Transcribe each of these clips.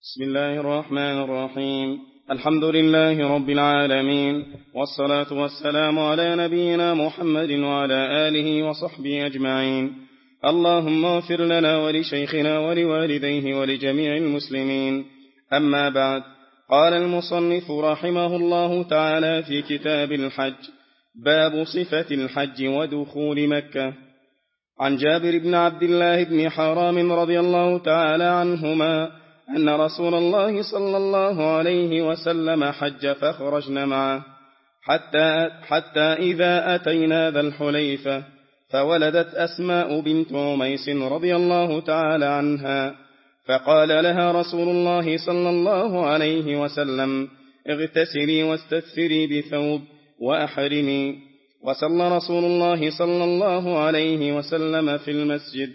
بسم الله الرحمن الرحيم. الحمد لله رب العالمين، والصلاة والسلام على نبينا محمد وعلى آله وصحبه أجمعين. اللهم اغفر لنا ولشيخنا ولوالديه ولجميع المسلمين. أما بعد، قال المصنف رحمه الله تعالى في كتاب الحج: باب صفة الحج ودخول مكة. عن جابر بن عبد الله بن حرام رضي الله تعالى عنهما أن رسول الله صلى الله عليه وسلم حج فخرجنا معه حتى إذا أتينا ذا الحليفة، فولدت أسماء بنت عميس رضي الله تعالى عنها، فقال لها رسول الله صلى الله عليه وسلم: اغتسلي واستثري بثوب وأحرمي. وصلى رسول الله صلى الله عليه وسلم في المسجد.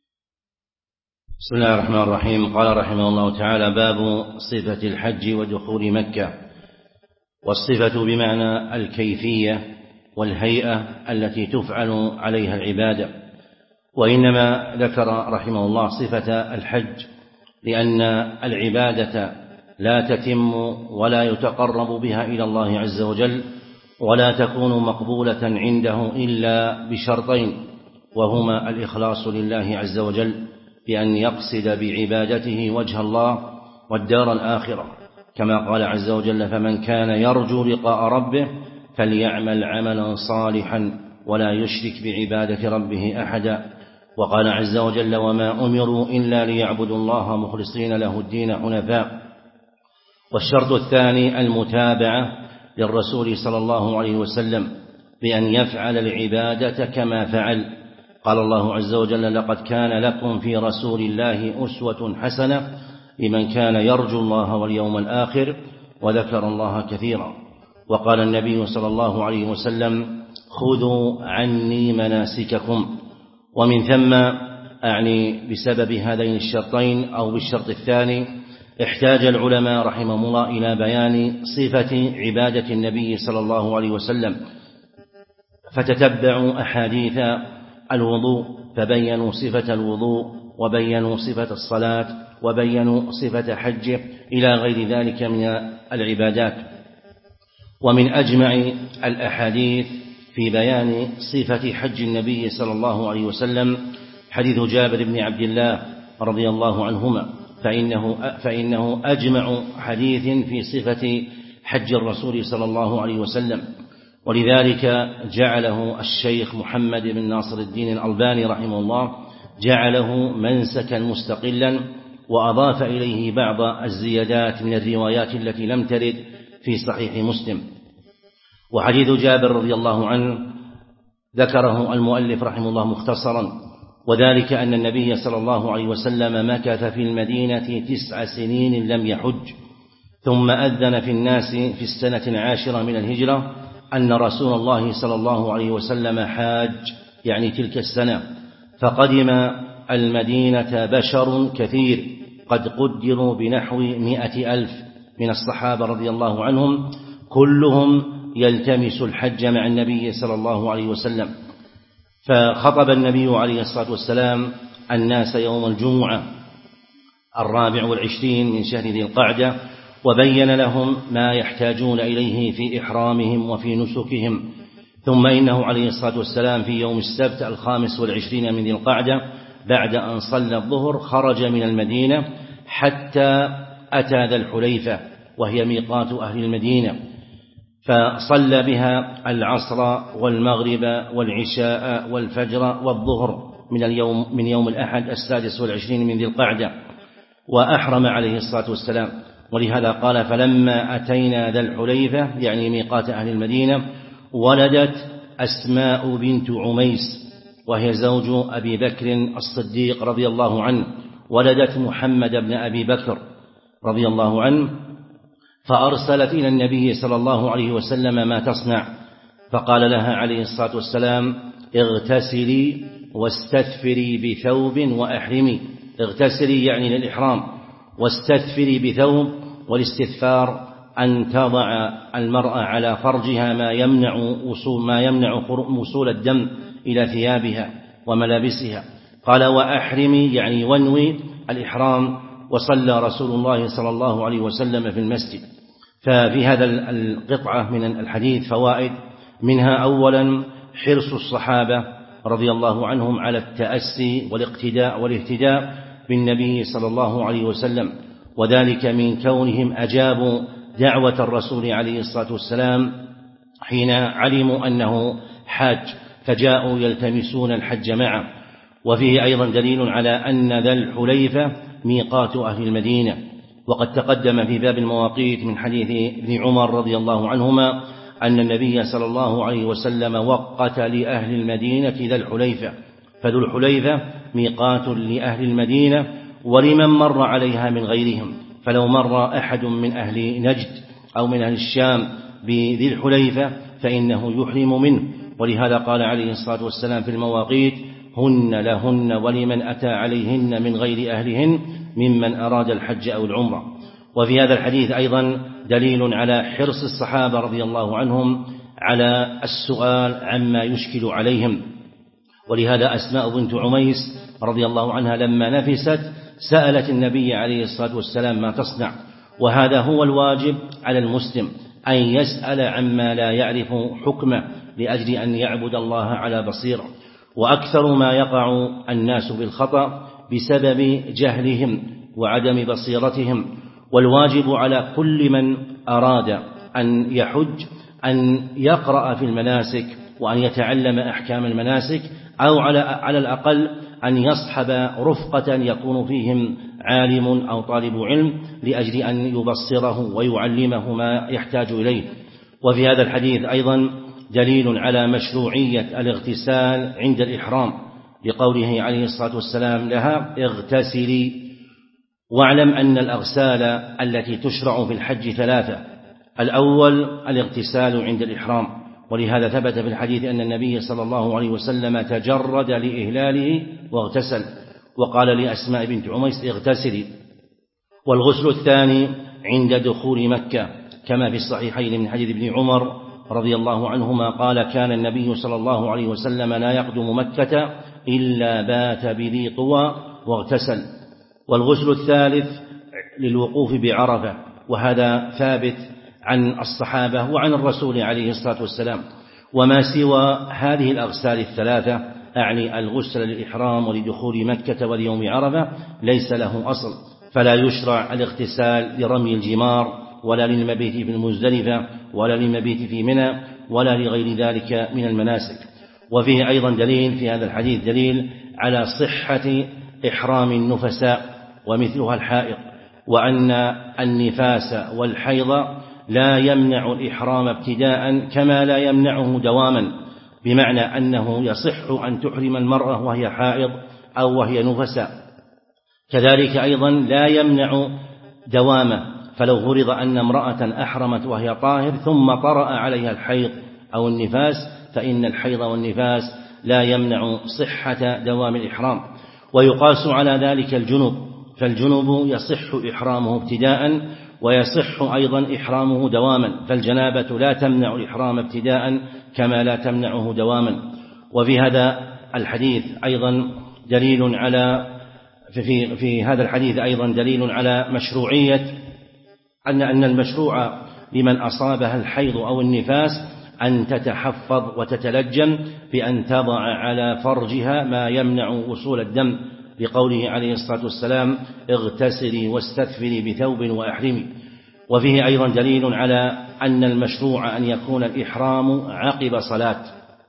بسم الله الرحمن الرحيم. قال رحمه الله تعالى: باب صفة الحج ودخول مكة. والصفة بمعنى الكيفية والهيئة التي تفعل عليها العبادة، وإنما ذكر رحمه الله صفة الحج لأن العبادة لا تتم ولا يتقرب بها إلى الله عز وجل، ولا تكون مقبولة عنده إلا بشرطين، وهما الإخلاص لله عز وجل بأن يقصد بعبادته وجه الله والدار الآخرة، كما قال عز وجل: فمن كان يرجو لقاء ربه فليعمل عملا صالحا ولا يشرك بعبادة ربه أحدا. وقال عز وجل: وما أمروا إلا ليعبدوا الله مخلصين له الدين حنفاء. والشرط الثاني المتابعة للرسول صلى الله عليه وسلم بأن يفعل العبادة كما فعل. قال الله عز وجل: لقد كان لكم في رسول الله أسوة حسنة لمن كان يرجو الله واليوم الآخر وذكر الله كثيرا. وقال النبي صلى الله عليه وسلم: خذوا عني مناسككم. ومن ثم أعني بسبب هذين الشرطين أو بالشرط الثاني احتاج العلماء رحمهم الله إلى بيان صفة عبادة النبي صلى الله عليه وسلم، فتتبعوا أحاديث الوضوء فبينوا صفة الوضوء، وبينوا صفة الصلاة، وبينوا صفة حجه إلى غير ذلك من العبادات. ومن أجمع الأحاديث في بيان صفة حج النبي صلى الله عليه وسلم حديث جابر بن عبد الله رضي الله عنهما، فإنه أجمع حديث في صفة حج الرسول صلى الله عليه وسلم، ولذلك جعله الشيخ محمد بن ناصر الدين الألباني رحمه الله جعله منسكا مستقلا، وأضاف إليه بعض الزيادات من الروايات التي لم ترد في صحيح مسلم. وحديث جابر رضي الله عنه ذكره المؤلف رحمه الله مختصرا، وذلك أن النبي صلى الله عليه وسلم مكث في المدينة 9 سنين لم يحج، ثم أذن في الناس في السنة 10 من الهجرة أن رسول الله صلى الله عليه وسلم حاج، يعني تلك السنة، فقدم المدينة بشر كثير قد قدروا بنحو 100,000 من الصحابة رضي الله عنهم، كلهم يلتمس الحج مع النبي صلى الله عليه وسلم. فخطب النبي عليه الصلاة والسلام الناس يوم الجمعة 24 من شهر ذي القعدة، وبين لهم ما يحتاجون إليه في إحرامهم وفي نسكهم. ثم إنه عليه الصلاة والسلام في يوم السبت 25 من ذي القعدة بعد أن صلى الظهر خرج من المدينة حتى أتى ذا الحليفة، وهي ميقات أهل المدينة، فصلى بها العصر والمغرب والعشاء والفجر والظهر من يوم الأحد 26 من ذي القعدة، وأحرم عليه الصلاة والسلام. ولهذا قال: فلما أتينا ذا الحليفة، يعني ميقات أهل المدينة، ولدت أسماء بنت عميس، وهي زوج أبي بكر الصديق رضي الله عنه، ولدت محمد بن أبي بكر رضي الله عنه، فأرسلت إلى النبي صلى الله عليه وسلم ما تصنع، فقال لها عليه الصلاة والسلام: اغتسلي واستثفري بثوب وأحرمي. اغتسلي يعني للإحرام، واستثفري بثوب، والاستثفار أن تضع المرأة على فرجها ما يمنع وصول الدم إلى ثيابها وملابسها. قال: وأحرمي يعني وانوي الإحرام وصلى رسول الله صلى الله عليه وسلم في المسجد. ففي هذا القطعة من الحديث فوائد، منها أولا حرص الصحابة رضي الله عنهم على التأسي والاقتداء والاهتداء بالنبي صلى الله عليه وسلم، وذلك من كونهم أجابوا دعوة الرسول عليه الصلاة والسلام حين علموا أنه حاج فجاءوا يلتمسون الحج معه. وفيه أيضا دليل على أن ذا الحليفة ميقات أهل المدينة، وقد تقدم في باب المواقيت من حديث ابن عمر رضي الله عنهما أن النبي صلى الله عليه وسلم وقت لأهل المدينة ذا الحليفة، فذو الحليفة ميقات لأهل المدينة ولمن مر عليها من غيرهم. فلو مر أحد من أهل نجد أو من أهل الشام بذي الحليفة فإنه يحرم منه، ولهذا قال عليه الصلاة والسلام في المواقيت: هن لهن ولمن أتى عليهن من غير أهلهن ممن أراد الحج أو العمرة. وفي هذا الحديث أيضا دليل على حرص الصحابة رضي الله عنهم على السؤال عما يشكل عليهم، ولهذا أسماء بنت عميس رضي الله عنها لما نفست سألت النبي عليه الصلاة والسلام ما تصنع، وهذا هو الواجب على المسلم أن يسأل عما لا يعرف حكمه لأجل أن يعبد الله على بصيرة. وأكثر ما يقع الناس بالخطأ بسبب جهلهم وعدم بصيرتهم، والواجب على كل من أراد أن يحج أن يقرأ في المناسك وأن يتعلم أحكام المناسك، أو على الأقل أن يصحب رفقة يكون فيهم عالم أو طالب علم لأجل أن يبصره ويعلمه ما يحتاج إليه. وفي هذا الحديث أيضا دليل على مشروعية الاغتسال عند الإحرام، لقوله عليه الصلاة والسلام لها: اغتسلي. واعلم أن الأغسال التي تشرع في الحج ثلاثة: الأول الاغتسال عند الإحرام، ولهذا ثبت في الحديث أن النبي صلى الله عليه وسلم تجرد لإهلاله واغتسل، وقال لأسماء بنت عميس: اغتسلي. والغسل الثاني عند دخول مكة، كما في الصحيحين من حديث ابن عمر رضي الله عنهما قال: كان النبي صلى الله عليه وسلم لا يقدم مكة إلا بات بذي طوى واغتسل. والغسل الثالث للوقوف بعرفة، وهذا ثابت عن الصحابة وعن الرسول عليه الصلاة والسلام. وما سوى هذه الأغسال الثلاثة، أعني الغسل للإحرام ولدخول مكة وليوم عرفة، ليس له أصل، فلا يشرع الاغتسال لرمي الجمار ولا للمبيت في المزدلفة ولا للمبيت في منى ولا لغير ذلك من المناسك. وفيه أيضا دليل في هذا الحديث دليل على صحة إحرام النفساء ومثلها الحائض، وأن النفاس والحيض لا يمنع الإحرام ابتداء كما لا يمنعه دواما، بمعنى أنه يصح أن تحرم المرأة وهي حائض أو وهي نفساء. كذلك أيضا لا يمنع دوامه، فلو فرض أن امرأة أحرمت وهي طاهر ثم طرأ عليها الحيض أو النفاس فإن الحيض والنفاس لا يمنع صحة دوام الإحرام. ويقاس على ذلك الجنب، فالجنب يصح إحرامه ابتداء ويصح أيضا إحرامه دواما، فالجنابة لا تمنع الإحرام ابتداء كما لا تمنعه دواما. وفي هذا الحديث أيضا دليل على في هذا الحديث أيضا دليل على مشروعية أن المشروع لمن أصابها الحيض أو النفاس أن تتحفظ وتتلجم بأن تضع على فرجها ما يمنع وصول الدم، لقوله عليه الصلاة والسلام: اغتسلي واستثفري بثوب وأحرمي. وفيه أيضا دليل على أن المشروع أن يكون الإحرام عقب صلاة،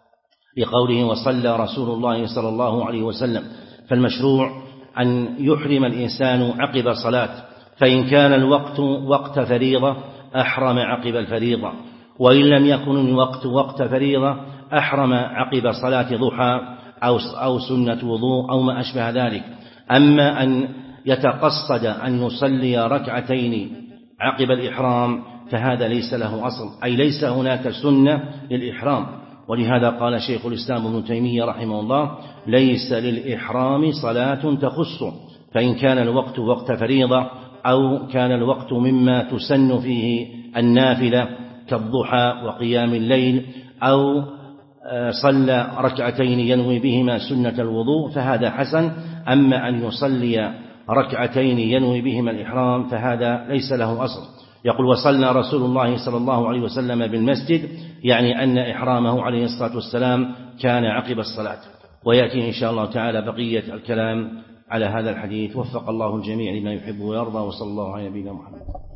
لقوله: وصلى رسول الله صلى الله عليه وسلم. فالمشروع أن يحرم الإنسان عقب صلاة، فإن كان الوقت وقت فريضة أحرم عقب الفريضة، وإن لم يكن الوقت وقت فريضة أحرم عقب صلاة ضحى أو سنة وضوء أو ما أشبه ذلك. أما أن يتقصد أن يصلي ركعتين عقب الإحرام فهذا ليس له أصل، أي ليس هناك سنة للإحرام. ولهذا قال شيخ الإسلام ابن تيمية رحمه الله: ليس للإحرام صلاة تخصه، فإن كان الوقت وقت فريضة أو كان الوقت مما تسن فيه النافلة كالضحى وقيام الليل، أو صلى ركعتين ينوي بهما سنة الوضوء فهذا حسن. أما أن يصلي ركعتين ينوي بهما الإحرام فهذا ليس له أصل. يقول وصلنا رسول الله صلى الله عليه وسلم بالمسجد، يعني أن إحرامه عليه الصلاة والسلام كان عقب الصلاة. ويأتي إن شاء الله تعالى بقية الكلام على هذا الحديث. وفق الله الجميع لما يحب ويرضى، وصلى الله على نبينا محمد.